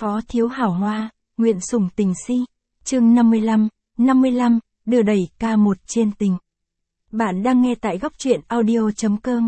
Phó thiếu hảo hoa, nguyện sủng tình si. Chương 55, đưa đẩy K1 trên tình. Bạn đang nghe tại góc truyện audio.com.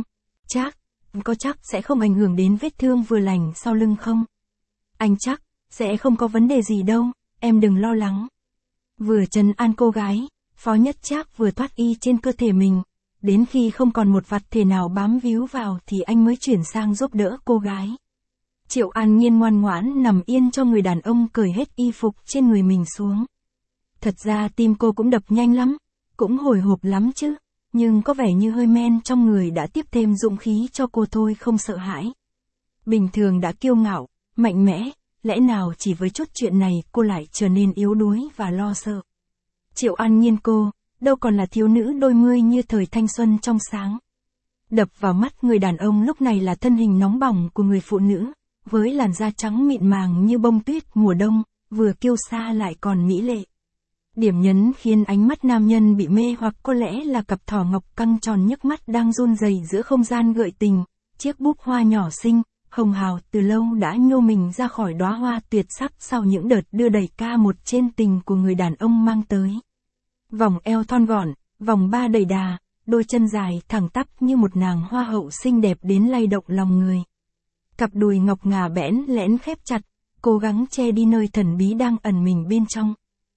Chắc sẽ không ảnh hưởng đến vết thương vừa lành sau lưng không? Anh chắc, sẽ không có vấn đề gì đâu, em đừng lo lắng. Vừa trấn an cô gái, Phó Nhất Trác vừa thoát y trên cơ thể mình. Đến khi không còn một vật thể nào bám víu vào thì anh mới chuyển sang giúp đỡ cô gái. Triệu An Nhiên ngoan ngoãn nằm yên cho người đàn ông cởi hết y phục trên người mình xuống. Thật ra tim cô cũng đập nhanh lắm, cũng hồi hộp lắm chứ, nhưng có vẻ như hơi men trong người đã tiếp thêm dũng khí cho cô thôi, không sợ hãi. Bình thường đã kiêu ngạo, mạnh mẽ, lẽ nào chỉ với chút chuyện này cô lại trở nên yếu đuối và lo sợ. Triệu An Nhiên cô, đâu còn là thiếu nữ đôi mươi như thời thanh xuân trong sáng. Đập vào mắt người đàn ông lúc này là thân hình nóng bỏng của người phụ nữ, với làn da trắng mịn màng như bông tuyết mùa đông, vừa kiêu sa lại còn mỹ lệ. Điểm nhấn khiến ánh mắt nam nhân bị mê hoặc có lẽ là cặp thỏ ngọc căng tròn nhức mắt đang run rẩy giữa không gian gợi tình, chiếc búp hoa nhỏ xinh, hồng hào từ lâu đã nhô mình ra khỏi đóa hoa tuyệt sắc sau những đợt đưa đẩy K1 trên tình của người đàn ông mang tới. Vòng eo thon gọn, vòng ba đầy đà, đôi chân dài thẳng tắp như một nàng hoa hậu xinh đẹp đến lay động lòng người. Cặp đùi ngọc ngà bẽn lẽn khép chặt, cố gắng che đi nơi thần bí đang ẩn mình bên trong.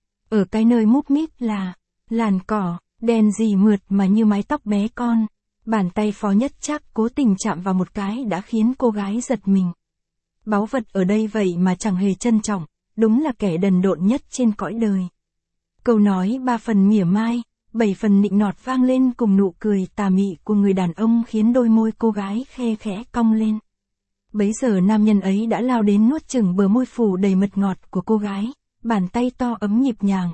Ở cái nơi múp míp là làn cỏ, đen rì mượt mà như mái tóc bé con. Bàn tay Phó Nhất Trác cố tình chạm vào một cái đã khiến cô gái giật mình. Báu vật ở đây vậy mà chẳng hề trân trọng, đúng là kẻ đần độn nhất trên cõi đời. Câu nói 3 phần mỉa mai, 7 phần nịnh nọt vang lên cùng nụ cười tà mị của người đàn ông khiến đôi môi cô gái khe khẽ cong lên. Bấy giờ nam nhân ấy đã lao đến nuốt chửng bờ môi phủ đầy mật ngọt của cô gái, bàn tay to ấm nhịp nhàng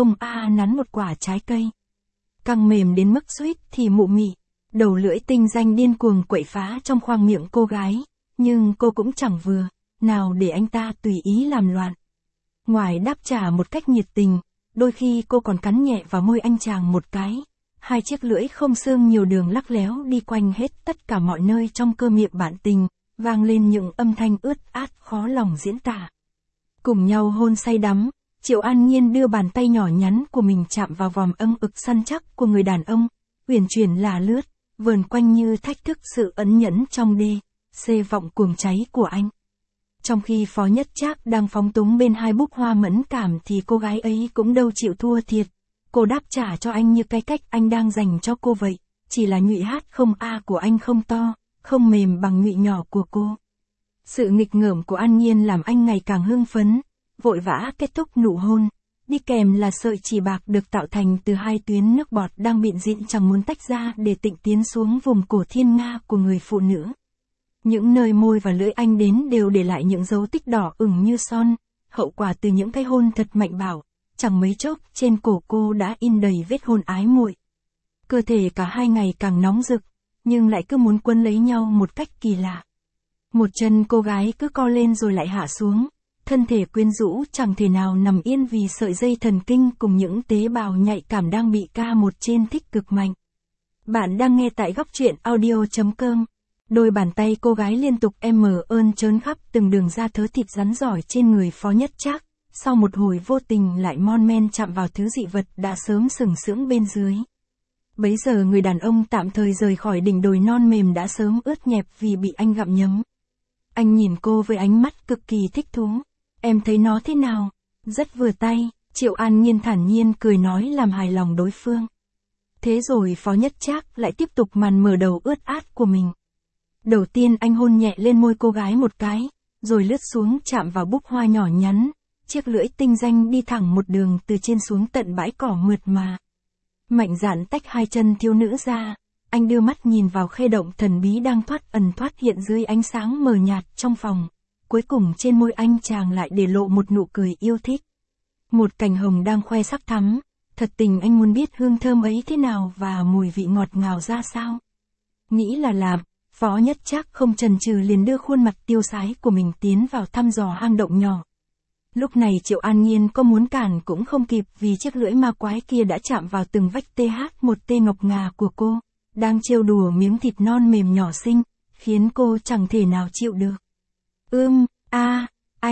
nắn một quả trái cây. Căng mềm đến mức suýt thì mụ mị, đầu lưỡi tinh danh điên cuồng quậy phá trong khoang miệng cô gái, nhưng cô cũng chẳng vừa, nào để anh ta tùy ý làm loạn. Ngoài đáp trả một cách nhiệt tình, đôi khi cô còn cắn nhẹ vào môi anh chàng một cái. Hai chiếc lưỡi không xương nhiều đường lắc léo đi quanh hết tất cả mọi nơi trong cơ miệng bạn tình, vang lên những âm thanh ướt át khó lòng diễn tả. Cùng nhau hôn say đắm, Triệu An Nhiên đưa bàn tay nhỏ nhắn của mình chạm vào vòm âm ực săn chắc của người đàn ông, uyển chuyển là lướt, vờn quanh như thách thức sự ẩn nhẫn trong xê vọng cuồng cháy của anh. Trong khi Phó Nhất Trác đang phóng túng bên hai búp hoa mẫn cảm thì cô gái ấy cũng đâu chịu thua thiệt. Cô đáp trả cho anh như cái cách anh đang dành cho cô vậy, chỉ là nhụy hát không a của anh không to, không mềm bằng nhụy nhỏ của cô. Sự nghịch ngợm của An Nhiên làm anh ngày càng hưng phấn, vội vã kết thúc nụ hôn, đi kèm là sợi chỉ bạc được tạo thành từ hai tuyến nước bọt đang bịn dịn chẳng muốn tách ra để tịnh tiến xuống vùng cổ thiên nga của người phụ nữ. Những nơi môi và lưỡi anh đến đều để lại những dấu tích đỏ ửng như son, hậu quả từ những cái hôn thật mạnh bạo, chẳng mấy chốc trên cổ cô đã in đầy vết hôn ái muội. Cơ thể cả hai ngày càng nóng rực, nhưng lại cứ muốn quấn lấy nhau một cách kỳ lạ. Một chân cô gái cứ co lên rồi lại hạ xuống, thân thể quyến rũ chẳng thể nào nằm yên vì sợi dây thần kinh cùng những tế bào nhạy cảm đang bị K1 trên thích cực mạnh. Bạn đang nghe tại góc truyện audio.com. Đôi bàn tay cô gái liên tục trớn khắp từng đường da thớ thịt rắn giỏi trên người Phó Nhất Trác, sau một hồi vô tình lại mon men chạm vào thứ dị vật đã sớm sừng sững bên dưới. Bấy giờ người đàn ông tạm thời rời khỏi đỉnh đồi non mềm đã sớm ướt nhẹp vì bị anh gặm nhấm. Anh nhìn cô với ánh mắt cực kỳ thích thú. Em thấy nó thế nào? Rất vừa tay, Triệu An Nhiên thản nhiên cười nói làm hài lòng đối phương. Thế rồi Phó Nhất Trác lại tiếp tục màn mở đầu ướt át của mình. Đầu tiên anh hôn nhẹ lên môi cô gái một cái, rồi lướt xuống chạm vào búp hoa nhỏ nhắn, chiếc lưỡi tinh danh đi thẳng một đường từ trên xuống tận bãi cỏ mượt mà. Mạnh dạn tách hai chân thiếu nữ ra, anh đưa mắt nhìn vào khe động thần bí đang thoát hiện dưới ánh sáng mờ nhạt trong phòng. Cuối cùng trên môi anh chàng lại để lộ một nụ cười yêu thích. Một cành hồng đang khoe sắc thắm, thật tình anh muốn biết hương thơm ấy thế nào và mùi vị ngọt ngào ra sao. Nghĩ là làm, Phó Nhất Trác không chần chừ liền đưa khuôn mặt tiêu sái của mình tiến vào thăm dò hang động nhỏ. Lúc này Triệu An Nhiên có muốn cản cũng không kịp vì chiếc lưỡi ma quái kia đã chạm vào từng vách một tê ngọc ngà của cô, đang trêu đùa miếng thịt non mềm nhỏ xinh, khiến cô chẳng thể nào chịu được.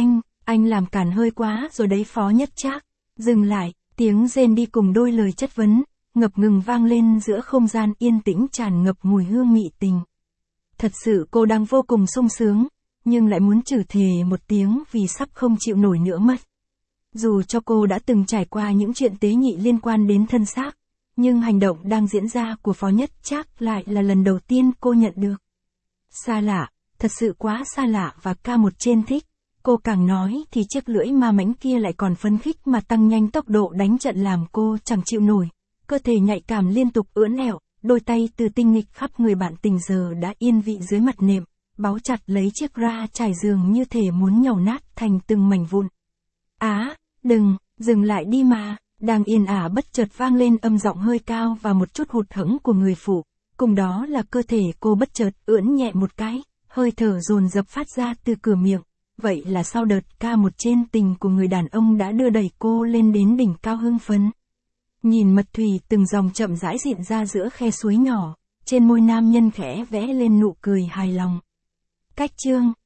Anh làm cản hơi quá rồi đấy Phó Nhất Trác. Dừng lại, tiếng rên đi cùng đôi lời chất vấn, ngập ngừng vang lên giữa không gian yên tĩnh tràn ngập mùi hương mị tình. Thật sự cô đang vô cùng sung sướng, nhưng lại muốn chửi thề một tiếng vì sắp không chịu nổi nữa mất. Dù cho cô đã từng trải qua những chuyện tế nhị liên quan đến thân xác, nhưng hành động đang diễn ra của Phó Nhất Trác lại là lần đầu tiên cô nhận được. Xa lạ, thật sự quá xa lạ và K1 trên thích. Cô càng nói thì chiếc lưỡi ma mãnh kia lại còn phấn khích mà tăng nhanh tốc độ đánh trận làm cô chẳng chịu nổi. Cơ thể nhạy cảm liên tục ưỡn ẻo, đôi tay từ tinh nghịch khắp người bạn tình giờ đã yên vị dưới mặt nệm, báu chặt lấy chiếc ra trải giường như thể muốn nhàu nát thành từng mảnh vụn. Đừng, dừng lại đi mà. Đang yên ả bất chợt vang lên âm giọng hơi cao và một chút hụt hẫng của người phụ, cùng đó là cơ thể cô bất chợt ưỡn nhẹ một cái, hơi thở dồn dập phát ra từ cửa miệng. Vậy là sau đợt K1 trên tình của người đàn ông đã đưa đẩy cô lên đến đỉnh cao hưng phấn. Nhìn mật thủy từng dòng chậm rãi dịn ra giữa khe suối nhỏ, trên môi nam nhân khẽ vẽ lên nụ cười hài lòng. Cách chương